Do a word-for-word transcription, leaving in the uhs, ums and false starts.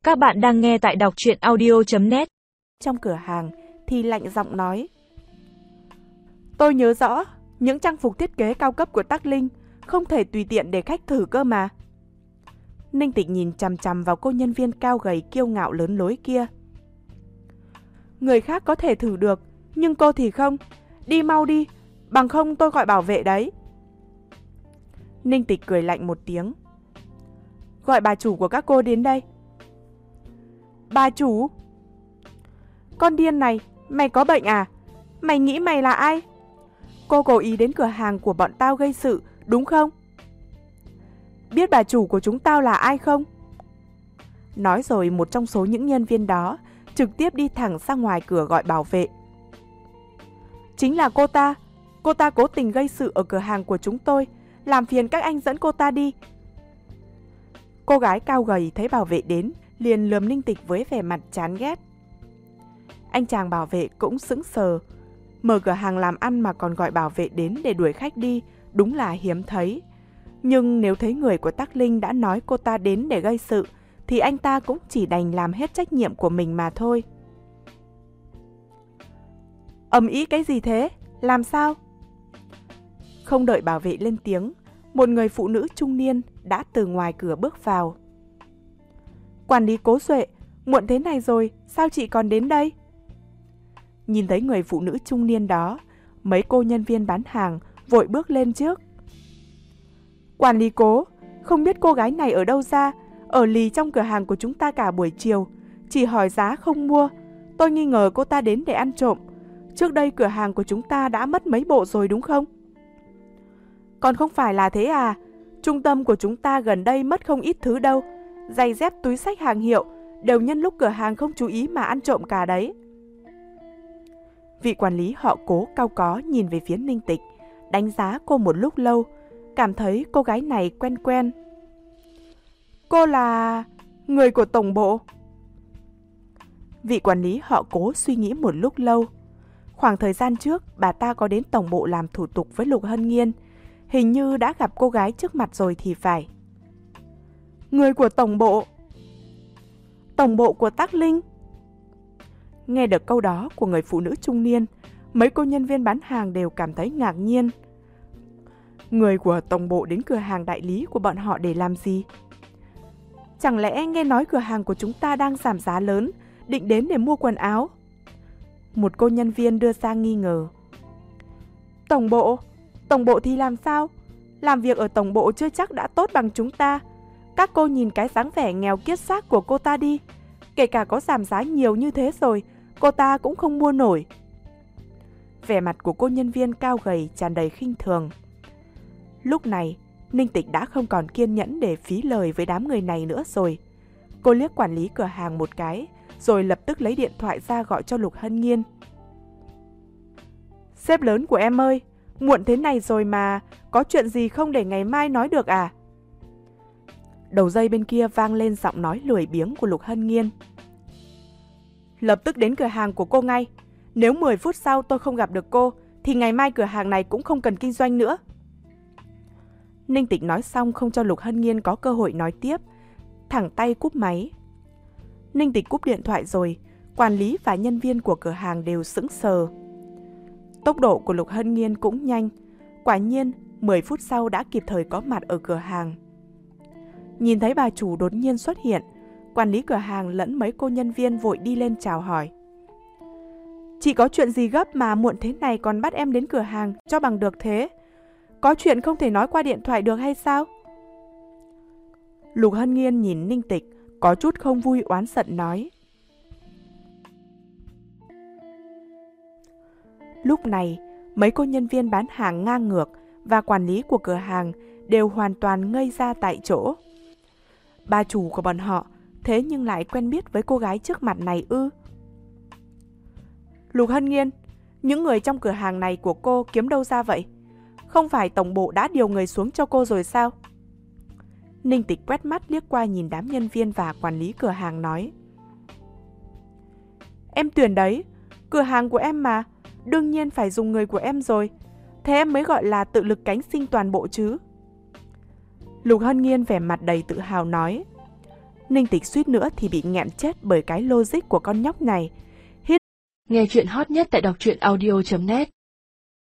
Các bạn đang nghe tại đọc truyện audio chấm net. Trong cửa hàng thì lạnh giọng nói: Tôi nhớ rõ, những trang phục thiết kế cao cấp của Tắc Linh không thể tùy tiện để khách thử cơ mà. Ninh Tịch nhìn chằm chằm vào cô nhân viên cao gầy kiêu ngạo lớn lối kia. Người khác có thể thử được, nhưng cô thì không. Đi mau đi, bằng không tôi gọi bảo vệ đấy. Ninh Tịch cười lạnh một tiếng. Gọi bà chủ của các cô đến đây. Bà chủ? Con điên này, mày có bệnh à? Mày nghĩ mày là ai? Cô cố ý đến cửa hàng của bọn tao gây sự, đúng không? Biết bà chủ của chúng tao là ai không? Nói rồi một trong số những nhân viên đó trực tiếp đi thẳng ra ngoài cửa gọi bảo vệ. Chính là cô ta. Cô ta cố tình gây sự ở cửa hàng của chúng tôi. Làm phiền các anh dẫn cô ta đi. Cô gái cao gầy thấy bảo vệ đến liền lườm Ninh Tịch với vẻ mặt chán ghét. Anh chàng bảo vệ cũng sững sờ. Mở cửa hàng làm ăn mà còn gọi bảo vệ đến để đuổi khách đi, đúng là hiếm thấy. Nhưng nếu thấy người của Tắc Linh đã nói cô ta đến để gây sự, thì anh ta cũng chỉ đành làm hết trách nhiệm của mình mà thôi. Ầm ĩ cái gì thế? Làm sao? Không đợi bảo vệ lên tiếng, một người phụ nữ trung niên đã từ ngoài cửa bước vào. Quản lý Cố Duệ, muộn thế này rồi, sao chị còn đến đây? Nhìn thấy người phụ nữ trung niên đó, mấy cô nhân viên bán hàng vội bước lên trước. Quản lý Cố, không biết cô gái này ở đâu ra, ở lì trong cửa hàng của chúng ta cả buổi chiều, chỉ hỏi giá không mua. Tôi nghi ngờ cô ta đến để ăn trộm. Trước đây cửa hàng của chúng ta đã mất mấy bộ rồi đúng không? Còn không phải là thế à, trung tâm của chúng ta gần đây mất không ít thứ đâu. Giày dép, túi xách hàng hiệu đều nhân lúc cửa hàng không chú ý mà ăn trộm cả đấy. Vị quản lý họ Cố cao có nhìn về phía Ninh Tịch, đánh giá cô một lúc lâu, cảm thấy cô gái này quen quen. Cô là người của tổng bộ. Vị quản lý họ Cố suy nghĩ một lúc lâu. Khoảng thời gian trước, bà ta có đến tổng bộ làm thủ tục với Lục Hân Nghiên. Hình như đã gặp cô gái trước mặt rồi thì phải. Người của tổng bộ? Tổng bộ của Tắc Linh? Nghe được câu đó của người phụ nữ trung niên, mấy cô nhân viên bán hàng đều cảm thấy ngạc nhiên. Người của tổng bộ đến cửa hàng đại lý của bọn họ để làm gì? Chẳng lẽ nghe nói cửa hàng của chúng ta đang giảm giá lớn, định đến để mua quần áo? Một cô nhân viên đưa ra nghi ngờ. Tổng bộ? Tổng bộ thì làm sao? Làm việc ở tổng bộ chưa chắc đã tốt bằng chúng ta. Các cô nhìn cái dáng vẻ nghèo kiết xác của cô ta đi. Kể cả có giảm giá nhiều như thế rồi, cô ta cũng không mua nổi. Vẻ mặt của cô nhân viên cao gầy tràn đầy khinh thường. Lúc này, Ninh Tịch đã không còn kiên nhẫn để phí lời với đám người này nữa rồi. Cô liếc quản lý cửa hàng một cái, rồi lập tức lấy điện thoại ra gọi cho Lục Hân Nghiên. Sếp lớn của em ơi, muộn thế này rồi mà, có chuyện gì không để ngày mai nói được à? Đầu dây bên kia vang lên giọng nói lười biếng của Lục Hân Nghiên. Lập tức đến cửa hàng của cô ngay. Nếu mười phút sau tôi không gặp được cô, thì ngày mai cửa hàng này cũng không cần kinh doanh nữa. Ninh Tịch nói xong không cho Lục Hân Nghiên có cơ hội nói tiếp, thẳng tay cúp máy. Ninh Tịch cúp điện thoại rồi, quản lý và nhân viên của cửa hàng đều sững sờ. Tốc độ của Lục Hân Nghiên cũng nhanh, quả nhiên mười phút sau đã kịp thời có mặt ở cửa hàng. Nhìn thấy bà chủ đột nhiên xuất hiện, quản lý cửa hàng lẫn mấy cô nhân viên vội đi lên chào hỏi. Chị có chuyện gì gấp mà muộn thế này còn bắt em đến cửa hàng cho bằng được thế? Có chuyện không thể nói qua điện thoại được hay sao? Lục Hân Nghiên nhìn Ninh Tịch, có chút không vui oán giận nói. Lúc này, mấy cô nhân viên bán hàng ngang ngược và quản lý của cửa hàng đều hoàn toàn ngây ra tại chỗ. Bà chủ của bọn họ thế nhưng lại quen biết với cô gái trước mặt này ư? Lục Hân Nghiên, những người trong cửa hàng này của cô kiếm đâu ra vậy? Không phải tổng bộ đã điều người xuống cho cô rồi sao? Ninh Tịch quét mắt liếc qua nhìn đám nhân viên và quản lý cửa hàng nói. Em tuyển đấy, cửa hàng của em mà, đương nhiên phải dùng người của em rồi. Thế em mới gọi là tự lực cánh sinh toàn bộ chứ. Lục Hân Nghiên vẻ mặt đầy tự hào nói. Ninh Tịch suýt nữa thì bị nghẹn chết bởi cái logic của con nhóc này. Nghe chuyện hot nhất tại đọc truyện audio chấm net